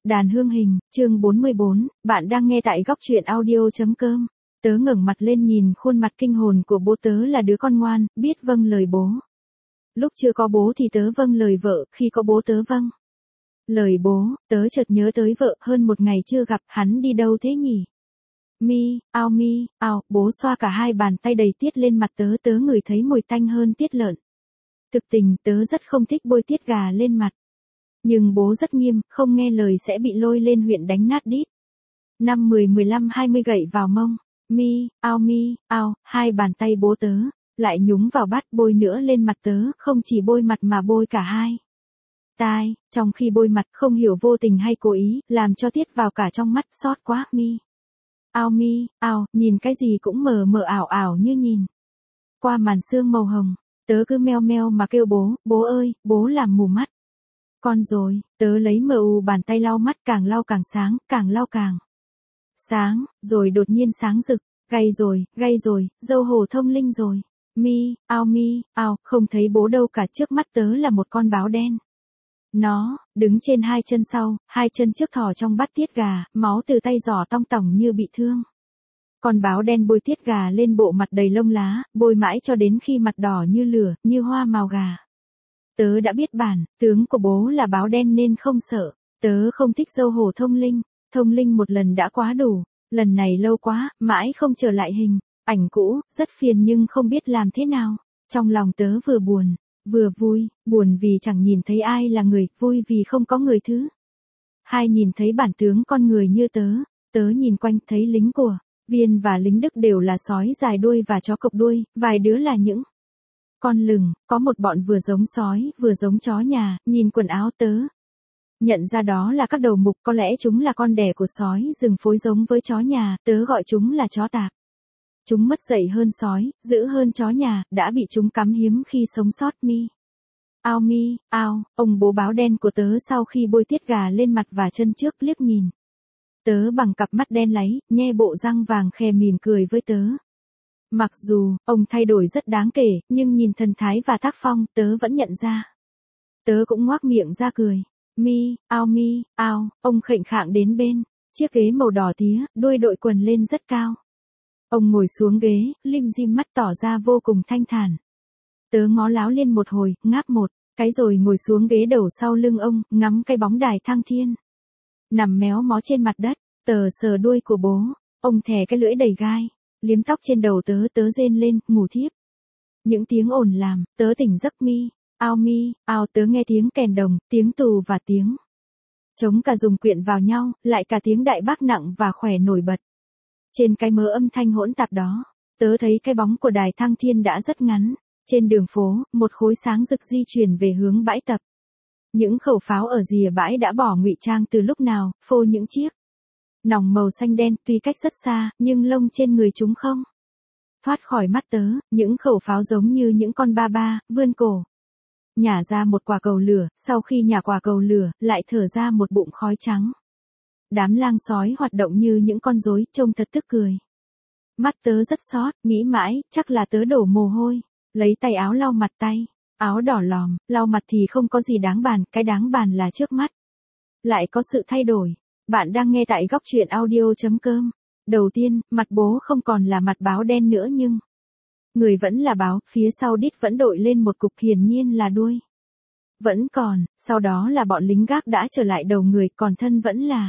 Đàn hương hình, chương 44, bạn đang nghe tại góc truyện audio.com. Tớ ngẩng mặt lên nhìn khuôn mặt kinh hồn của bố. Tớ là đứa con ngoan, biết vâng lời bố. Lúc chưa có bố thì tớ vâng lời vợ, khi có bố tớ vâng lời bố. Tớ chợt nhớ tới vợ, hơn một ngày chưa gặp, hắn đi đâu thế nhỉ? Mi, ao, bố xoa cả hai bàn tay đầy tiết lên mặt tớ. Tớ ngửi thấy mùi tanh hơn tiết lợn. Thực tình tớ rất không thích bôi tiết gà lên mặt. Nhưng bố rất nghiêm, không nghe lời sẽ bị lôi lên huyện đánh nát đít. 5, 10, 15, 20 gậy vào mông. Mi, ao, hai bàn tay bố tớ, lại nhúng vào bát bôi nữa lên mặt tớ, không chỉ bôi mặt mà bôi cả hai tai, trong khi bôi mặt không hiểu vô tình hay cố ý, làm cho tiết vào cả trong mắt, xót quá. Mi, ao, nhìn cái gì cũng mờ mờ ảo ảo như nhìn qua màn sương màu hồng. Tớ cứ meo meo mà kêu bố ơi, bố làm mù mắt con rồi. Tớ lấy bàn tay lau mắt, càng lau càng sáng, càng lau càng sáng, rồi đột nhiên sáng rực, gay rồi, dâu hổ thông linh rồi. Mi, ao, không thấy bố đâu cả. Trước mắt tớ là một con báo đen. Nó đứng trên hai chân sau, hai chân trước thò trong bát tiết gà, máu từ tay giỏ tong tỏng như bị thương. Con báo đen bôi tiết gà lên bộ mặt đầy lông lá, bôi mãi cho đến khi mặt đỏ như lửa, như hoa màu gà. Tớ đã biết bản tướng của bố là báo đen nên không sợ. Tớ không thích dâu hổ thông linh một lần đã quá đủ, lần này lâu quá, mãi không trở lại hình ảnh cũ, rất phiền nhưng không biết làm thế nào. Trong lòng tớ vừa buồn, vừa vui, buồn vì chẳng nhìn thấy ai là người, vui vì không có người thứ hai nhìn thấy bản tướng con người như tớ. Tớ nhìn quanh thấy lính của Viên và lính Đức đều là sói dài đuôi và chó cộc đuôi, vài đứa là những con lừng, có một bọn vừa giống sói, vừa giống chó nhà. Nhìn quần áo tớ nhận ra đó là các đầu mục, có lẽ chúng là con đẻ của sói rừng phối giống với chó nhà, tớ gọi chúng là chó tạp. Chúng mất dạy hơn sói, dữ hơn chó nhà, đã bị chúng cắm hiếm khi sống sót. Mi, ao, ông bố báo đen của tớ sau khi bôi tiết gà lên mặt và chân trước liếc nhìn tớ bằng cặp mắt đen láy, nhe bộ răng vàng khè mỉm cười với tớ. Mặc dù ông thay đổi rất đáng kể, nhưng nhìn thần thái và tác phong, tớ vẫn nhận ra. Tớ cũng ngoác miệng ra cười. Mi, ao, ông khệnh khạng đến bên chiếc ghế màu đỏ tía, đuôi đội quần lên rất cao. Ông ngồi xuống ghế, lim dim mắt tỏ ra vô cùng thanh thản. Tớ ngó láo lên một hồi, ngáp một cái rồi ngồi xuống ghế đầu sau lưng ông, ngắm cái bóng đài thăng thiên nằm méo mó trên mặt đất. Tớ sờ đuôi của bố, ông thè cái lưỡi đầy gai, liếm tóc trên đầu tớ rên lên, ngủ thiếp. Những tiếng ồn làm tớ tỉnh giấc. Mi, ao, tớ nghe tiếng kèn đồng, tiếng tù và tiếng trống cả dùng quyện vào nhau, lại cả tiếng đại bác nặng và khỏe nổi bật. Trên cái mớ âm thanh hỗn tạp đó, tớ thấy cái bóng của đài thăng thiên đã rất ngắn. Trên đường phố, một khối sáng rực di chuyển về hướng bãi tập. Những khẩu pháo ở rìa bãi đã bỏ ngụy trang từ lúc nào, phô những chiếc nòng màu xanh đen, tuy cách rất xa, nhưng lông trên người chúng không thoát khỏi mắt tớ. Những khẩu pháo giống như những con ba vươn cổ nhả ra một quả cầu lửa, sau khi nhả quả cầu lửa, lại thở ra một bụng khói trắng. Đám lang sói hoạt động như những con rối, trông thật tức cười. Mắt tớ rất xót, nghĩ mãi, chắc là tớ đổ mồ hôi, lấy tay áo lau mặt tay. Áo đỏ lòm, lau mặt thì không có gì đáng bàn, cái đáng bàn là trước mắt lại có sự thay đổi. Bạn đang nghe tại góc truyện audio.com. Đầu tiên, mặt bố không còn là mặt báo đen nữa nhưng người vẫn là báo, phía sau đít vẫn đội lên một cục, hiển nhiên là đuôi vẫn còn, sau đó là bọn lính gác đã trở lại đầu người, còn thân vẫn là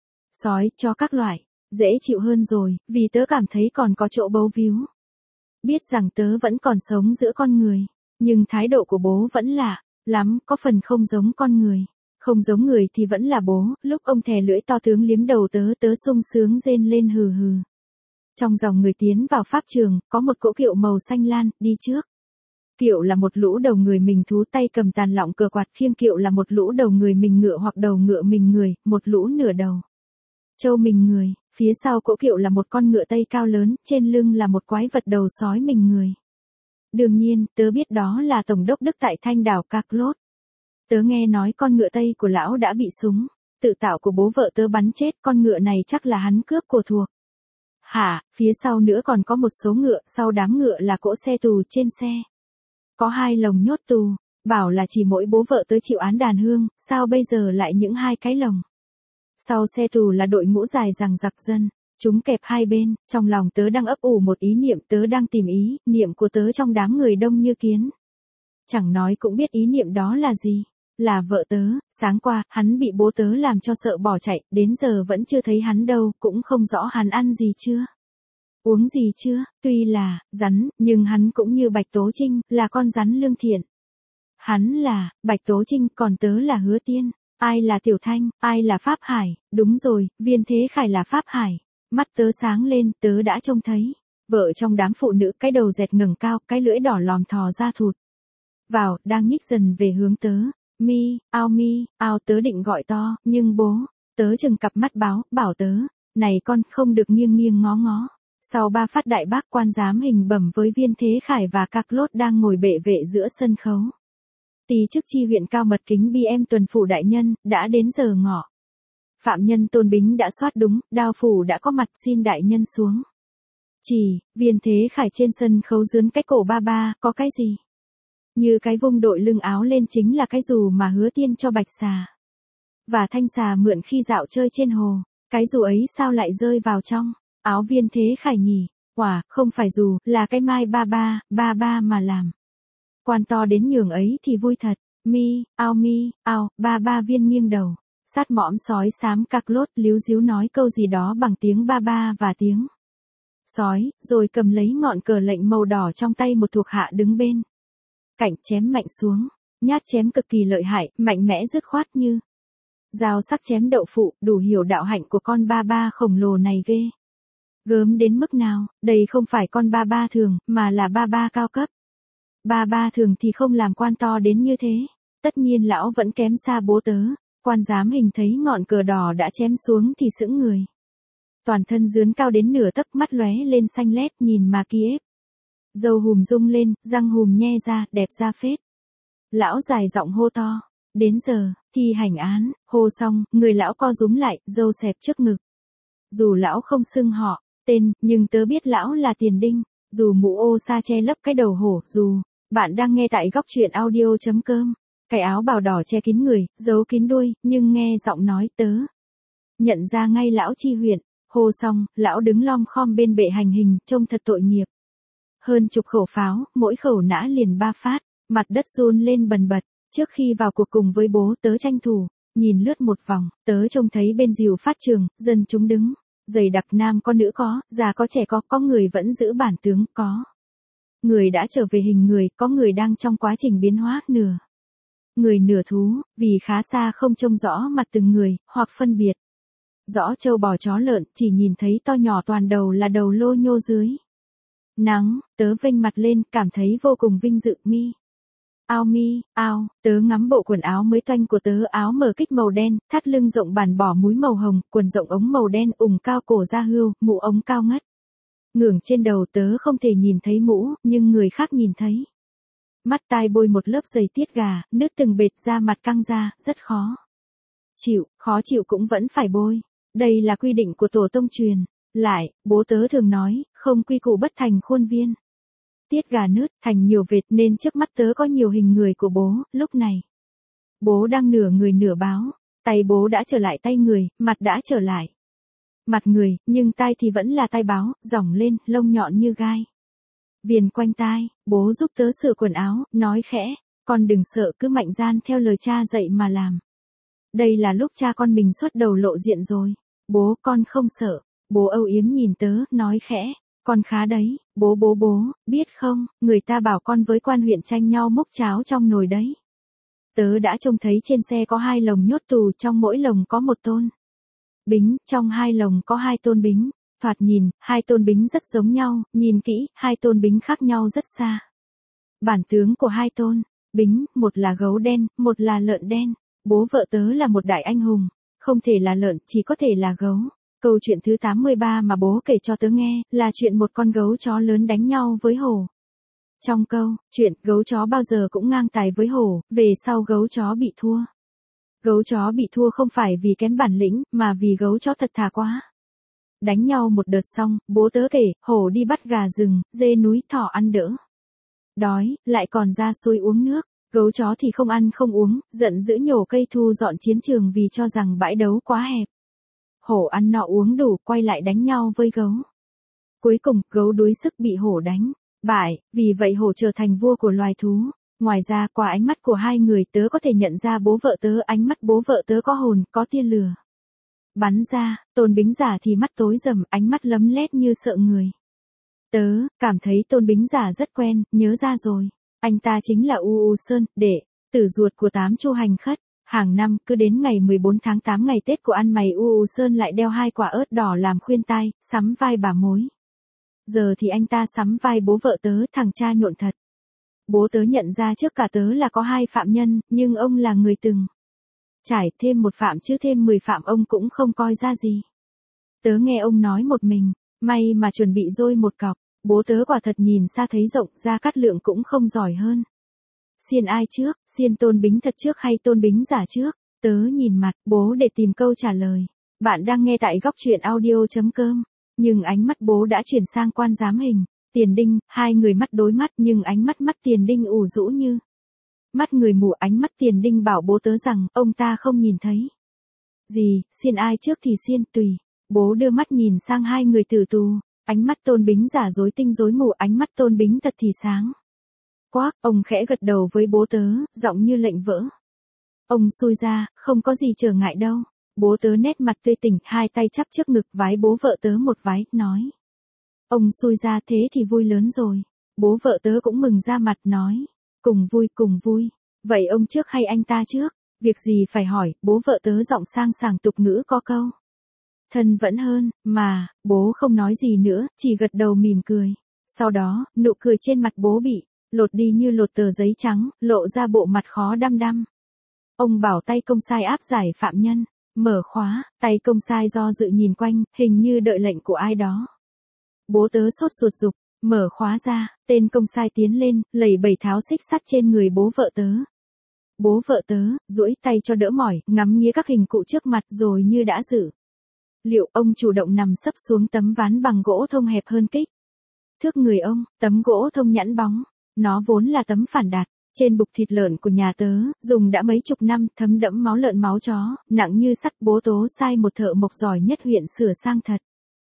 sói, chó các loại. Dễ chịu hơn rồi, vì tớ cảm thấy còn có chỗ bấu víu. Biết rằng tớ vẫn còn sống giữa con người, nhưng thái độ của bố vẫn lạ lắm, có phần không giống con người. Không giống người thì vẫn là bố. Lúc ông thè lưỡi to tướng liếm đầu tớ sung sướng rên lên hừ hừ. Trong dòng người tiến vào pháp trường, có một cỗ kiệu màu xanh lan, đi trước. Kiệu là một lũ đầu người mình thú, tay cầm tàn lọng cờ quạt. Khiêng kiệu là một lũ đầu người mình ngựa hoặc đầu ngựa mình người, một lũ nửa đầu trâu mình người. Phía sau cỗ kiệu là một con ngựa Tây cao lớn, trên lưng là một quái vật đầu sói mình người. Đương nhiên, tớ biết đó là Tổng đốc Đức tại Thanh đảo Carlot. Tớ nghe nói con ngựa Tây của lão đã bị súng tự tạo của bố vợ tớ bắn chết, con ngựa này chắc là hắn cướp của thuộc hả. Phía sau nữa còn có một số ngựa, sau đám ngựa là cỗ xe tù, trên xe có 2 lồng nhốt tù. Bảo là chỉ mỗi bố vợ tớ chịu án đàn hương, sao bây giờ lại những 2 cái lồng Sau xe tù là đội ngũ dài dằng dặc dân. Chúng kẹp hai bên, trong lòng tớ đang ấp ủ một ý niệm, tớ đang tìm ý niệm của tớ trong đám người đông như kiến. Chẳng nói cũng biết ý niệm đó là gì. Là vợ tớ, sáng qua, hắn bị bố tớ làm cho sợ bỏ chạy, đến giờ vẫn chưa thấy hắn đâu, cũng không rõ hắn ăn gì chưa. Uống gì chưa, tuy là, rắn, nhưng hắn cũng như Bạch Tố Trinh, là con rắn lương thiện. Hắn là, Bạch Tố Trinh, còn tớ là Hứa Tiên. Ai là Tiểu Thanh, ai là Pháp Hải, đúng rồi, Viên Thế Khải là Pháp Hải. Mắt tớ sáng lên, tớ đã trông thấy. Vợ trong đám phụ nữ, cái đầu dẹt ngẩng cao, cái lưỡi đỏ lòm thò ra thụt vào, đang nhích dần về hướng tớ. Mi, ao tớ định gọi to, nhưng bố, tớ chừng cặp mắt bảo tớ, này con, không được nghiêng nghiêng ngó ngó. Sau 3 phát đại bác quan giám hình bẩm với Viên Thế Khải và Carlos đang ngồi bệ vệ giữa sân khấu. Ty chức chi huyện cao mật kính BM tuần phủ đại nhân, đã đến giờ ngọ. Phạm nhân Tôn Bính đã soát đúng, đao phủ đã có mặt, xin đại nhân xuống. Chỉ, Viên Thế Khải trên sân khấu dướn cái cổ ba, có cái gì? Như cái vung đội lưng áo lên chính là cái dù mà Hứa Tiên cho Bạch Xà. Và Thanh Xà mượn khi dạo chơi trên hồ, cái dù ấy sao lại rơi vào trong áo Viên Thế Khải nhỉ? Quả, không phải dù, là cái mai ba mà làm. Quan to đến nhường ấy thì vui thật. Mi, ao, ba Viên nghiêng đầu. Sát mõm sói xám Carlos líu díu nói câu gì đó bằng tiếng ba và tiếng sói, rồi cầm lấy ngọn cờ lệnh màu đỏ trong tay một thuộc hạ đứng bên cạnh, chém mạnh xuống. Nhát chém cực kỳ lợi hại, mạnh mẽ dứt khoát như dao sắc chém đậu phụ, đủ hiểu đạo hạnh của con ba khổng lồ này ghê gớm đến mức nào. Đây không phải con ba thường, mà là ba cao cấp. Ba thường thì không làm quan to đến như thế. Tất nhiên lão vẫn kém xa bố tớ. Quan giám hình thấy ngọn cờ đỏ đã chém xuống thì sững người. Toàn thân dướn cao đến nửa tấc, mắt lóe lên xanh lét, nhìn mà Kiev. Dâu hùm rung lên, răng hùm nhe ra, đẹp ra phết. Lão dài giọng hô to. Đến giờ, thi hành án, hô xong, người lão co rúm lại, dâu xẹp trước ngực. Dù lão không xưng họ, tên, nhưng tớ biết lão là Tiền Đinh. Dù mũ ô sa che lấp cái đầu hổ, dù. Bạn đang nghe tại góc truyện audio.com. Cái áo bào đỏ che kín người, giấu kín đuôi, nhưng nghe giọng nói tớ. Nhận ra ngay lão chi huyện, hô xong, lão đứng lom khom bên bệ hành hình, trông thật tội nghiệp. Hơn chục khẩu pháo, mỗi khẩu nã liền 3 phát, mặt đất run lên bần bật. Trước khi vào cuộc cùng với bố tớ tranh thủ, nhìn lướt một vòng, tớ trông thấy bên rìu phát trường, dân chúng đứng, dày đặc nam có nữ có, già có trẻ có người vẫn giữ bản tướng, có người đã trở về hình người, có người đang trong quá trình biến hóa, nửa người nửa thú, vì khá xa không trông rõ mặt từng người, hoặc phân biệt rõ trâu bò chó lợn, chỉ nhìn thấy to nhỏ toàn đầu là đầu lô nhô dưới nắng. Tớ vênh mặt lên, cảm thấy vô cùng vinh dự. Ao, tớ ngắm bộ quần áo mới toanh của tớ, áo mở kích màu đen, thắt lưng rộng bản bỏ múi màu hồng, quần rộng ống màu đen ủng cao cổ da hươu, mũ ống cao ngất ngưởng trên đầu. Tớ không thể nhìn thấy mũ, nhưng người khác nhìn thấy. Mắt tai bôi một lớp giày tiết gà, nước từng bệt ra, mặt căng ra, rất khó chịu cũng vẫn phải bôi. Đây là quy định của tổ tông truyền lại, bố tớ thường nói, không quy củ bất thành khuôn viên. Tiết gà nứt thành nhiều vệt, nên trước mắt tớ có nhiều hình người của bố. Lúc này, bố đang nửa người nửa báo, tay bố đã trở lại tay người, mặt đã trở lại mặt người, nhưng tai thì vẫn là tai báo, dỏng lên, lông nhọn như gai viền quanh tai. Bố giúp tớ sửa quần áo, nói khẽ, con đừng sợ, cứ mạnh dạn theo lời cha dạy mà làm. Đây là lúc cha con mình xuất đầu lộ diện rồi. Bố, con không sợ. Bố âu yếm nhìn tớ, nói khẽ, con khá đấy. Bố, biết không, người ta bảo con với quan huyện tranh nhau múc cháo trong nồi đấy. Tớ đã trông thấy trên xe có 2 lồng nhốt tù, trong mỗi lồng có 1 tôn Bính, trong 2 lồng có 2 tôn Bính. Thoạt nhìn, 2 tôn Bính rất giống nhau, nhìn kỹ, 2 tôn Bính khác nhau rất xa. Bản tướng của 2 tôn Bính, một là gấu đen, một là lợn đen. Bố vợ tớ là một đại anh hùng, không thể là lợn, chỉ có thể là gấu. Câu chuyện thứ 83 mà bố kể cho tớ nghe, là chuyện một con gấu chó lớn đánh nhau với hổ. Trong câu chuyện, gấu chó bao giờ cũng ngang tài với hổ, về sau gấu chó bị thua. Gấu chó bị thua không phải vì kém bản lĩnh, mà vì gấu chó thật thà quá. Đánh nhau một đợt xong, bố tớ kể, hổ đi bắt gà rừng, dê núi, thỏ ăn đỡ đói, lại còn ra suối uống nước. Gấu chó thì không ăn không uống, giận dữ nhổ cây thu dọn chiến trường vì cho rằng bãi đấu quá hẹp. Hổ ăn no uống đủ quay lại đánh nhau với gấu. Cuối cùng, gấu đuối sức bị hổ đánh bại, vì vậy hổ trở thành vua của loài thú. Ngoài ra, qua ánh mắt của hai người tớ có thể nhận ra bố vợ tớ, ánh mắt bố vợ tớ có hồn, có tia lửa bắn ra. Tôn Bính Giả thì mắt tối rầm, ánh mắt lấm lét như sợ người. Tớ cảm thấy Tôn Bính Giả rất quen, nhớ ra rồi. Anh ta chính là U Sơn, đệ tử ruột của Tám Chu Hành Khất. Hàng năm, cứ đến ngày 14 tháng 8 ngày Tết của ăn mày U Sơn lại đeo 2 quả ớt đỏ làm khuyên tai, sắm vai bà mối. Giờ thì anh ta sắm vai bố vợ tớ, thằng cha nhộn thật. Bố tớ nhận ra trước cả tớ là có 2 phạm nhân, nhưng ông là người từng trải, thêm 1 phạm chứ thêm 10 phạm ông cũng không coi ra gì. Tớ nghe ông nói một mình, may mà chuẩn bị dôi 1 cọc. Bố tớ quả thật nhìn xa thấy rộng, Gia Cát Lượng cũng không giỏi hơn. Xiên ai trước, xiên Tôn Bính Thật trước hay Tôn Bính Giả trước? Tớ nhìn mặt bố để tìm câu trả lời. Bạn đang nghe tại góc truyện audio.com. Nhưng ánh mắt bố đã chuyển sang quan giám hình. Tiền Đinh, hai người mắt đối mắt nhưng ánh mắt Tiền Đinh ủ rũ như mắt người mù. Ánh mắt Tiền Đinh bảo bố tớ rằng ông ta không nhìn thấy gì, xiên ai trước thì xiên tùy. Bố đưa mắt nhìn sang hai người tử tù. Ánh mắt Tôn Bính Giả rối tinh rối mù, ánh mắt Tôn Bính Thật thì sáng quắc. Ông khẽ gật đầu với bố tớ, giọng như lệnh vỡ. Ông xui ra, không có gì trở ngại đâu. Bố tớ nét mặt tươi tỉnh, hai tay chắp trước ngực vái bố vợ tớ một vái, nói. Ông xui ra thế thì vui lớn rồi. Bố vợ tớ cũng mừng ra mặt nói. Cùng vui. Vậy ông trước hay anh ta trước? Việc gì phải hỏi, bố vợ tớ giọng sang sảng tục ngữ có câu. Thân vẫn hơn, mà, bố không nói gì nữa, chỉ gật đầu mỉm cười. Sau đó, nụ cười trên mặt bố bị lột đi như lột tờ giấy trắng, lộ ra bộ mặt khó đăm đăm. Ông bảo tay công sai áp giải phạm nhân, mở khóa, tay công sai do dự nhìn quanh, hình như đợi lệnh của ai đó. Bố tớ sốt ruột giục, mở khóa ra, tên công sai tiến lên, lầy bầy tháo xích sắt trên người bố vợ tớ. Bố vợ tớ, duỗi tay cho đỡ mỏi, ngắm nghía các hình cụ trước mặt rồi như đã dự liệu, ông chủ động nằm sấp xuống tấm ván bằng gỗ thông hẹp hơn kích thước người ông, tấm gỗ thông nhẵn bóng. Nó vốn là tấm phản đạt, trên bục thịt lợn của nhà tớ, dùng đã mấy chục năm, thấm đẫm máu lợn máu chó, nặng như sắt. Bố tố sai một thợ mộc giỏi nhất huyện sửa sang thật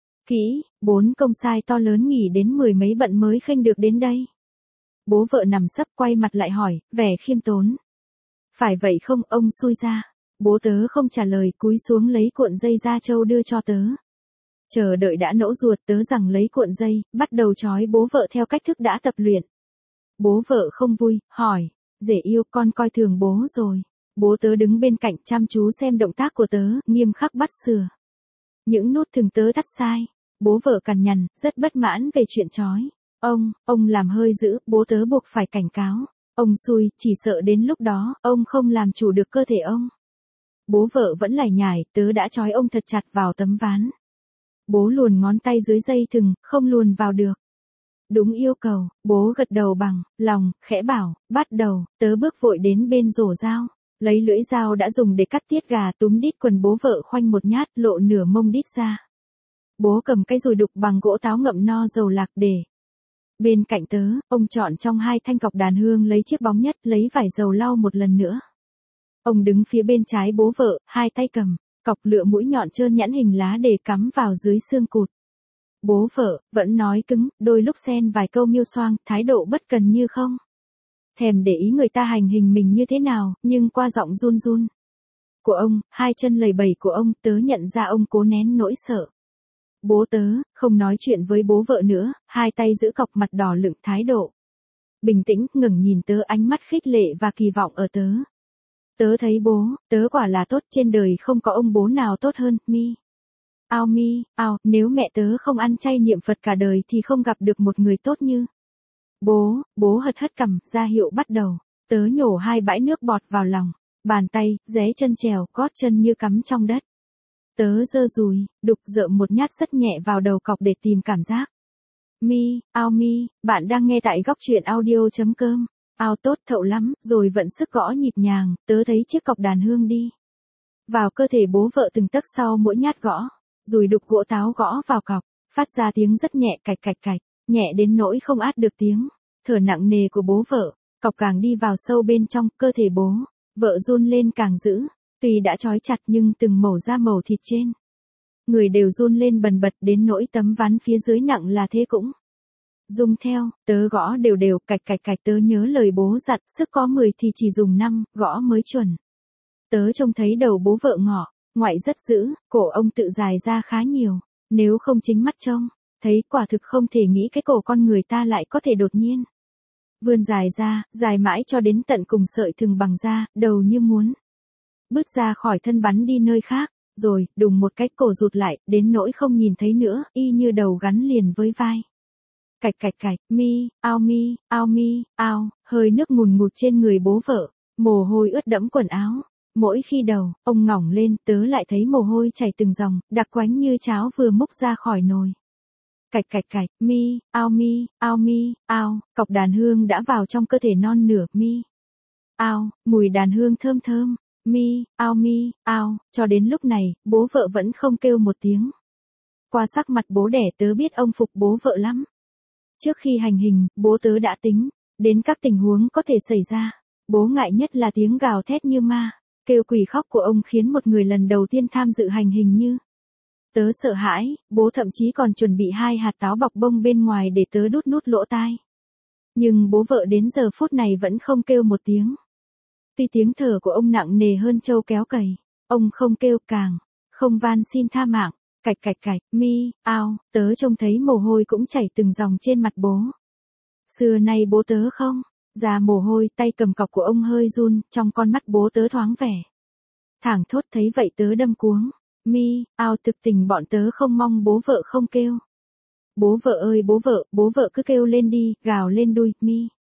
kỹ, 4 công sai to lớn nghỉ đến 10 mấy bận mới khênh được đến đây. Bố vợ nằm sấp quay mặt lại hỏi, vẻ khiêm tốn. Phải vậy không, ông xui ra? Bố tớ không trả lời, cúi xuống lấy cuộn dây da trâu đưa cho tớ. Chờ đợi đã nẫu ruột, tớ rằng lấy cuộn dây, bắt đầu trói bố vợ theo cách thức đã tập luyện. Bố vợ không vui, hỏi, rể yêu, con coi thường bố rồi. Bố tớ đứng bên cạnh chăm chú xem động tác của tớ, nghiêm khắc bắt sửa những nút thừng tớ thắt sai. Bố vợ cằn nhằn, rất bất mãn về chuyện trói. Ông làm hơi dữ, bố tớ buộc phải cảnh cáo. Ông xui, chỉ sợ đến lúc đó, ông không làm chủ được cơ thể ông. Bố vợ vẫn lải nhải, tớ đã trói ông thật chặt vào tấm ván. Bố luồn ngón tay dưới dây thừng, không luồn vào được. Đúng yêu cầu, bố gật đầu bằng lòng, khẽ bảo, bắt đầu. Tớ bước vội đến bên rổ dao, lấy lưỡi dao đã dùng để cắt tiết gà, túm đít quần bố vợ khoanh một nhát, lộ nửa mông đít ra. Bố cầm cái dùi đục bằng gỗ táo ngậm no dầu lạc để bên cạnh tớ. Ông chọn trong 2 thanh cọc đàn hương lấy chiếc bóng nhất, lấy vải dầu lau một lần nữa. Ông đứng phía bên trái bố vợ, 2 tay cầm cọc lựa mũi nhọn trơn nhẵn hình lá để cắm vào dưới xương cụt. Bố vợ vẫn nói cứng, đôi lúc xen vài câu miêu xoang, thái độ bất cần như không thèm để ý người ta hành hình mình như thế nào, nhưng qua giọng run run của ông, 2 chân lầy bầy của ông, tớ nhận ra ông cố nén nỗi sợ. Bố tớ không nói chuyện với bố vợ nữa, 2 tay giữ cọc, mặt đỏ lựng, thái độ bình tĩnh, ngẩng nhìn tớ, ánh mắt khích lệ và kỳ vọng ở tớ. Tớ thấy bố, tớ quả là tốt, trên đời không có ông bố nào tốt hơn. Nếu mẹ tớ không ăn chay niệm Phật cả đời thì không gặp được một người tốt như bố hất hất cằm, ra hiệu bắt đầu. Tớ nhổ 2 bãi nước bọt vào lòng bàn tay, ré chân trèo, gót chân như cắm trong đất. Tớ giơ dùi đục rợm một nhát rất nhẹ vào đầu cọc để tìm cảm giác. Bạn đang nghe tại góc truyện audio.com. Tốt thậu lắm, rồi vận sức gõ nhịp nhàng, tớ thấy chiếc cọc đàn hương đi vào cơ thể bố vợ từng tấc sau mỗi nhát gõ. Dùi đục gỗ táo gõ vào cọc, phát ra tiếng rất nhẹ, cạch, nhẹ đến nỗi không át được tiếng thở nặng nề của bố vợ. Cọc càng đi vào sâu bên trong cơ thể bố vợ run lên càng dữ. Tuy đã trói chặt nhưng từng mẩu da màu thịt trên người đều run lên bần bật đến nỗi tấm ván phía dưới nặng là thế cũng rung theo, tớ gõ đều đều, cạch cạch cạch, tớ nhớ lời bố dặn, sức có 10 thì chỉ dùng 5, gõ mới chuẩn. Tớ trông thấy đầu bố vợ ngọ, ngoại rất dữ, cổ ông tự dài ra khá nhiều, nếu không chính mắt trông, thấy quả thực không thể nghĩ cái cổ con người ta lại có thể đột nhiên vươn dài ra, dài mãi cho đến tận cùng sợi thừng bằng da, đầu như muốn bứt ra khỏi thân bắn đi nơi khác, rồi, đùng một cái cổ rụt lại, đến nỗi không nhìn thấy nữa, y như đầu gắn liền với vai. Cạch cạch cạch, mi, ao, hơi nước ngùn ngụt trên người bố vợ, mồ hôi ướt đẫm quần áo. Mỗi khi đầu, ông ngỏng lên, tớ lại thấy mồ hôi chảy từng dòng, đặc quánh như cháo vừa múc ra khỏi nồi. Cạch cạch cạch, ao, cọc đàn hương đã vào trong cơ thể non nửa, ao, mùi đàn hương thơm thơm, ao, cho đến lúc này, bố vợ vẫn không kêu một tiếng. Qua sắc mặt bố đẻ tớ biết ông phục bố vợ lắm. Trước khi hành hình, bố tớ đã tính đến các tình huống có thể xảy ra. Bố ngại nhất là tiếng gào thét như ma, kêu quỷ khóc của ông khiến một người lần đầu tiên tham dự hành hình như tớ sợ hãi, bố thậm chí còn chuẩn bị 2 hạt táo bọc bông bên ngoài để tớ đút nút lỗ tai. Nhưng bố vợ đến giờ phút này vẫn không kêu một tiếng. Tuy tiếng thở của ông nặng nề hơn trâu kéo cày, ông không kêu, càng không van xin tha mạng. Cạch cạch cạch, ao, tớ trông thấy mồ hôi cũng chảy từng dòng trên mặt bố. Xưa nay bố tớ không ra mồ hôi, tay cầm cọc của ông hơi run, trong con mắt bố tớ thoáng vẻ thảng thốt, thấy vậy tớ đâm cuống. Ao, thực tình bọn tớ không mong bố vợ không kêu. Bố vợ ơi bố vợ cứ kêu lên đi, gào lên đuôi,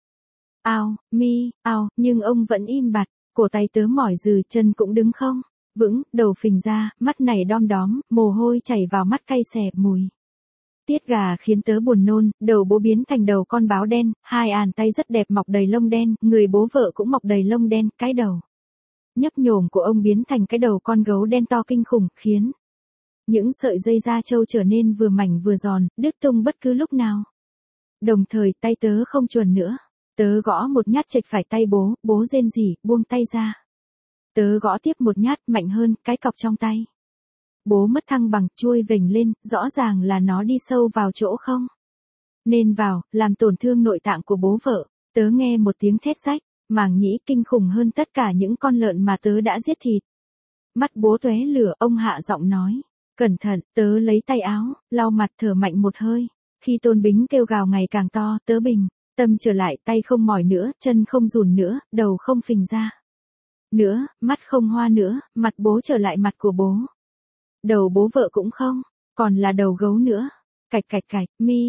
ao, nhưng ông vẫn im bặt, cổ tay tớ mỏi rừ, chân cũng đứng không vững, đầu phình ra, mắt này đom đóm, mồ hôi chảy vào mắt cay xè, mùi tiết gà khiến tớ buồn nôn, đầu bố biến thành đầu con báo đen, 2 bàn tay rất đẹp mọc đầy lông đen, người bố vợ cũng mọc đầy lông đen, cái đầu nhấp nhổm của ông biến thành cái đầu con gấu đen to kinh khủng, khiến những sợi dây da trâu trở nên vừa mảnh vừa giòn, đứt tung bất cứ lúc nào. Đồng thời tay tớ không chuẩn nữa, tớ gõ một nhát chệch phải tay bố rên rỉ, buông tay ra. Tớ gõ tiếp một nhát mạnh hơn, cái cọc trong tay bố mất thăng bằng, chuôi vểnh lên, rõ ràng là nó đi sâu vào chỗ không nên vào, làm tổn thương nội tạng của bố vợ. Tớ nghe một tiếng thét rách, màng nhĩ kinh khủng hơn tất cả những con lợn mà tớ đã giết thịt. Mắt bố tóe lửa, ông hạ giọng nói, cẩn thận. Tớ lấy tay áo, lau mặt, thở mạnh một hơi. Khi Tôn Bính kêu gào ngày càng to, tớ bình tâm trở lại, tay không mỏi nữa, chân không rùn nữa, đầu không phình ra nữa, mắt không hoa nữa, mặt bố trở lại mặt của bố. Đầu bố vợ cũng không còn là đầu gấu nữa. Cạch cạch cạch,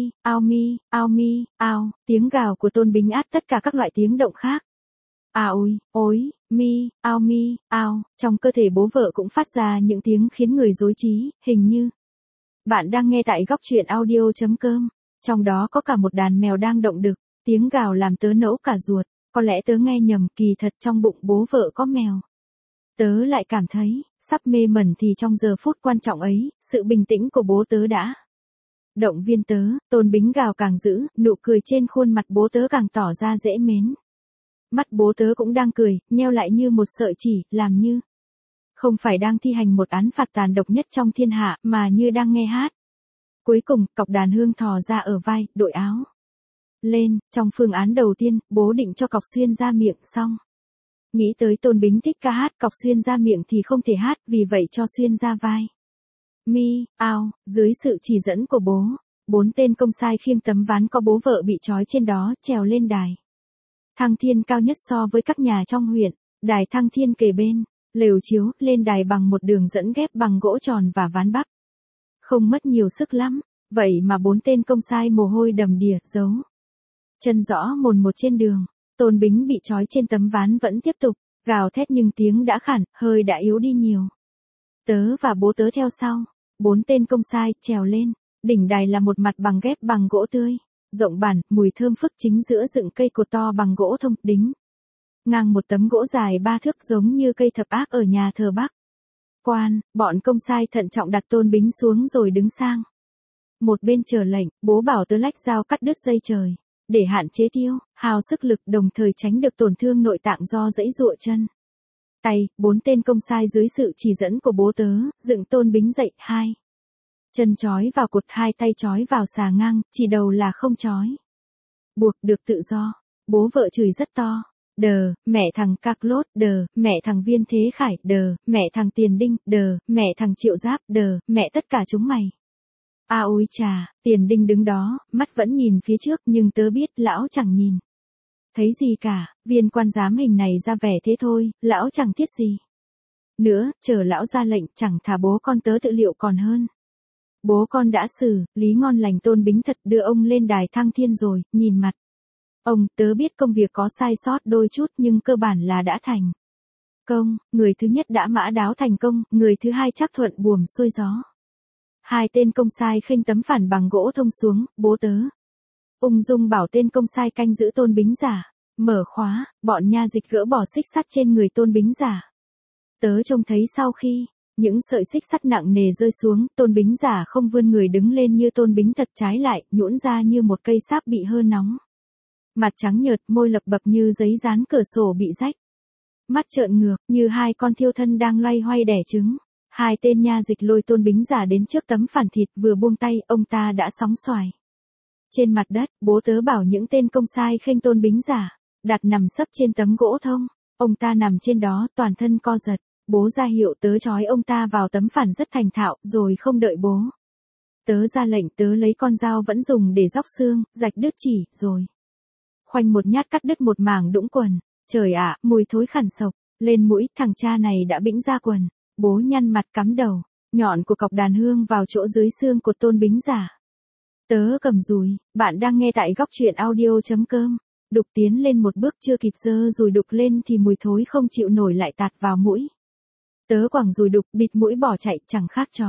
ao, tiếng gào của Tôn Bính át tất cả các loại tiếng động khác. Ôi, ao, trong cơ thể bố vợ cũng phát ra những tiếng khiến người rối trí, hình như bạn đang nghe tại góc truyện audio.com, trong đó có cả một đàn mèo đang động đực, tiếng gào làm tớ nẫu cả ruột, có lẽ tớ nghe nhầm, kỳ thật trong bụng bố vợ có mèo. Tớ lại cảm thấy sắp mê mẩn thì trong giờ phút quan trọng ấy, sự bình tĩnh của bố tớ đã động viên tớ. Tôn Bính gào càng dữ, nụ cười trên khuôn mặt bố tớ càng tỏ ra dễ mến. Mắt bố tớ cũng đang cười, nheo lại như một sợi chỉ, làm như không phải đang thi hành một án phạt tàn độc nhất trong thiên hạ, mà như đang nghe hát. Cuối cùng, cọc đàn hương thò ra ở vai, đội áo lên. Trong phương án đầu tiên, bố định cho cọc xuyên ra miệng, xong nghĩ tới Tôn Bính thích ca hát, cọc xuyên ra miệng thì không thể hát, vì vậy cho xuyên ra vai. Ao, dưới sự chỉ dẫn của bố, 4 tên công sai khiêng tấm ván có bố vợ bị trói trên đó, trèo lên đài thăng thiên cao nhất so với các nhà trong huyện. Đài thăng thiên kề bên lều chiếu, lên đài bằng một đường dẫn ghép bằng gỗ tròn và ván bắp. Không mất nhiều sức lắm, vậy mà 4 tên công sai mồ hôi đầm đìa, giấu chân rõ mồn một trên đường. Tôn Bính bị trói trên tấm ván vẫn tiếp tục gào thét, nhưng tiếng đã khản, hơi đã yếu đi nhiều. Tớ và bố tớ theo sau. 4 tên công sai trèo lên. Đỉnh đài là một mặt bằng ghép bằng gỗ tươi, rộng bản, mùi thơm phức, chính giữa dựng cây cột to bằng gỗ thông, đính ngang một tấm gỗ dài 3 thước giống như cây thập ác ở nhà thờ Bắc Quan. Bọn công sai thận trọng đặt Tôn Bính xuống rồi đứng sang một bên chờ lệnh. Bố bảo tớ lách dao cắt đứt dây trời để hạn chế tiêu hao sức lực, đồng thời tránh được tổn thương nội tạng do giãy giụa chân tay. 4 tên công sai dưới sự chỉ dẫn của bố tớ dựng Tôn Bính dậy. 2 Chân trói vào cột, hai tay trói vào xà ngang, chỉ đầu là không trói. Buộc được tự do. Bố vợ chửi rất to. Đờ, mẹ thằng Carlos, đờ, mẹ thằng Viên Thế Khải, đờ, mẹ thằng Tiền Đinh, đờ, mẹ thằng Triệu Giáp, đờ, mẹ tất cả chúng mày. À ôi chà, Tiền Đinh đứng đó, mắt vẫn nhìn phía trước nhưng tớ biết lão chẳng nhìn thấy gì cả, viên quan giám hình này ra vẻ thế thôi, lão chẳng thiết gì nữa, chờ lão ra lệnh chẳng thả bố con tớ tự liệu còn hơn. Bố con đã xử lý ngon lành Tôn Bính Thật, đưa ông lên đài thăng thiên rồi, nhìn mặt ông, tớ biết công việc có sai sót đôi chút nhưng cơ bản là đã thành công, người thứ nhất đã mã đáo thành công, người thứ hai chắc thuận buồm xuôi gió. Hai tên công sai khênh tấm phản bằng gỗ thông xuống, bố tớ ung dung bảo tên công sai canh giữ Tôn Bính Giả, mở khóa, bọn nha dịch gỡ bỏ xích sắt trên người Tôn Bính Giả. Tớ trông thấy sau khi những sợi xích sắt nặng nề rơi xuống, Tôn Bính Giả không vươn người đứng lên như Tôn Bính Thật, trái lại, nhũn ra như một cây sáp bị hơ nóng. Mặt trắng nhợt, môi lập bập như giấy dán cửa sổ bị rách. Mắt trợn ngược, như hai con thiêu thân đang loay hoay đẻ trứng. Hai tên nha dịch lôi Tôn Bính Giả đến trước tấm phản thịt, vừa buông tay, ông ta đã sóng xoài trên mặt đất. Bố tớ bảo những tên công sai khênh Tôn Bính Giả đặt nằm sấp trên tấm gỗ thông. Ông ta nằm trên đó, toàn thân co giật. Bố ra hiệu tớ trói ông ta vào tấm phản rất thành thạo, rồi không đợi bố tớ ra lệnh, tớ lấy con dao vẫn dùng để róc xương, rạch đứt chỉ, rồi khoanh một nhát cắt đứt một mảng đũng quần. Trời ạ, mùi thối khản sộc lên mũi, thằng cha này đã bĩnh ra quần. Bố nhăn mặt cắm đầu nhọn của cọc đàn hương vào chỗ dưới xương của Tôn Bính Giả. Tớ cầm dùi, bạn đang nghe tại góc truyện audio.com. Đục tiến lên một bước, chưa kịp giơ dùi đục lên thì mùi thối không chịu nổi lại tạt vào mũi. Tớ quẳng dùi đục, bịt mũi bỏ chạy, chẳng khác chó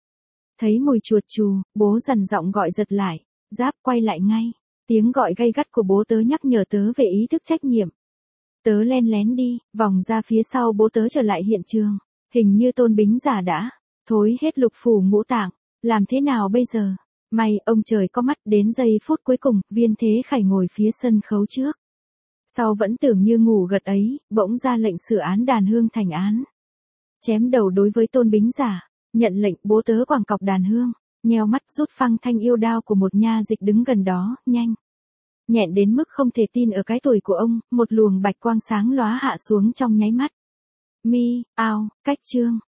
thấy mùi chuột chù. Bố dằn giọng gọi giật lại. Giáp, quay lại ngay. Tiếng gọi gay gắt của bố tớ nhắc nhở tớ về ý thức trách nhiệm. Tớ len lén đi, vòng ra phía sau bố tớ trở lại hiện trường. Hình như Tôn Bính Giả đã thối hết lục phủ ngũ tạng. Làm thế nào bây giờ? May ông trời có mắt, đến giây phút cuối cùng, Viên Thế Khải ngồi phía sân khấu trước. Sau vẫn tưởng như ngủ gật ấy, bỗng ra lệnh sửa án đàn hương thành án chém đầu đối với Tôn Bính Giả. Nhận lệnh, bố tớ quẳng cọc đàn hương, nheo mắt rút phăng thanh yêu đao của một nha dịch đứng gần đó, nhanh nhẹn đến mức không thể tin ở cái tuổi của ông, một luồng bạch quang sáng lóa hạ xuống trong nháy mắt. Mi, ao, cách chương.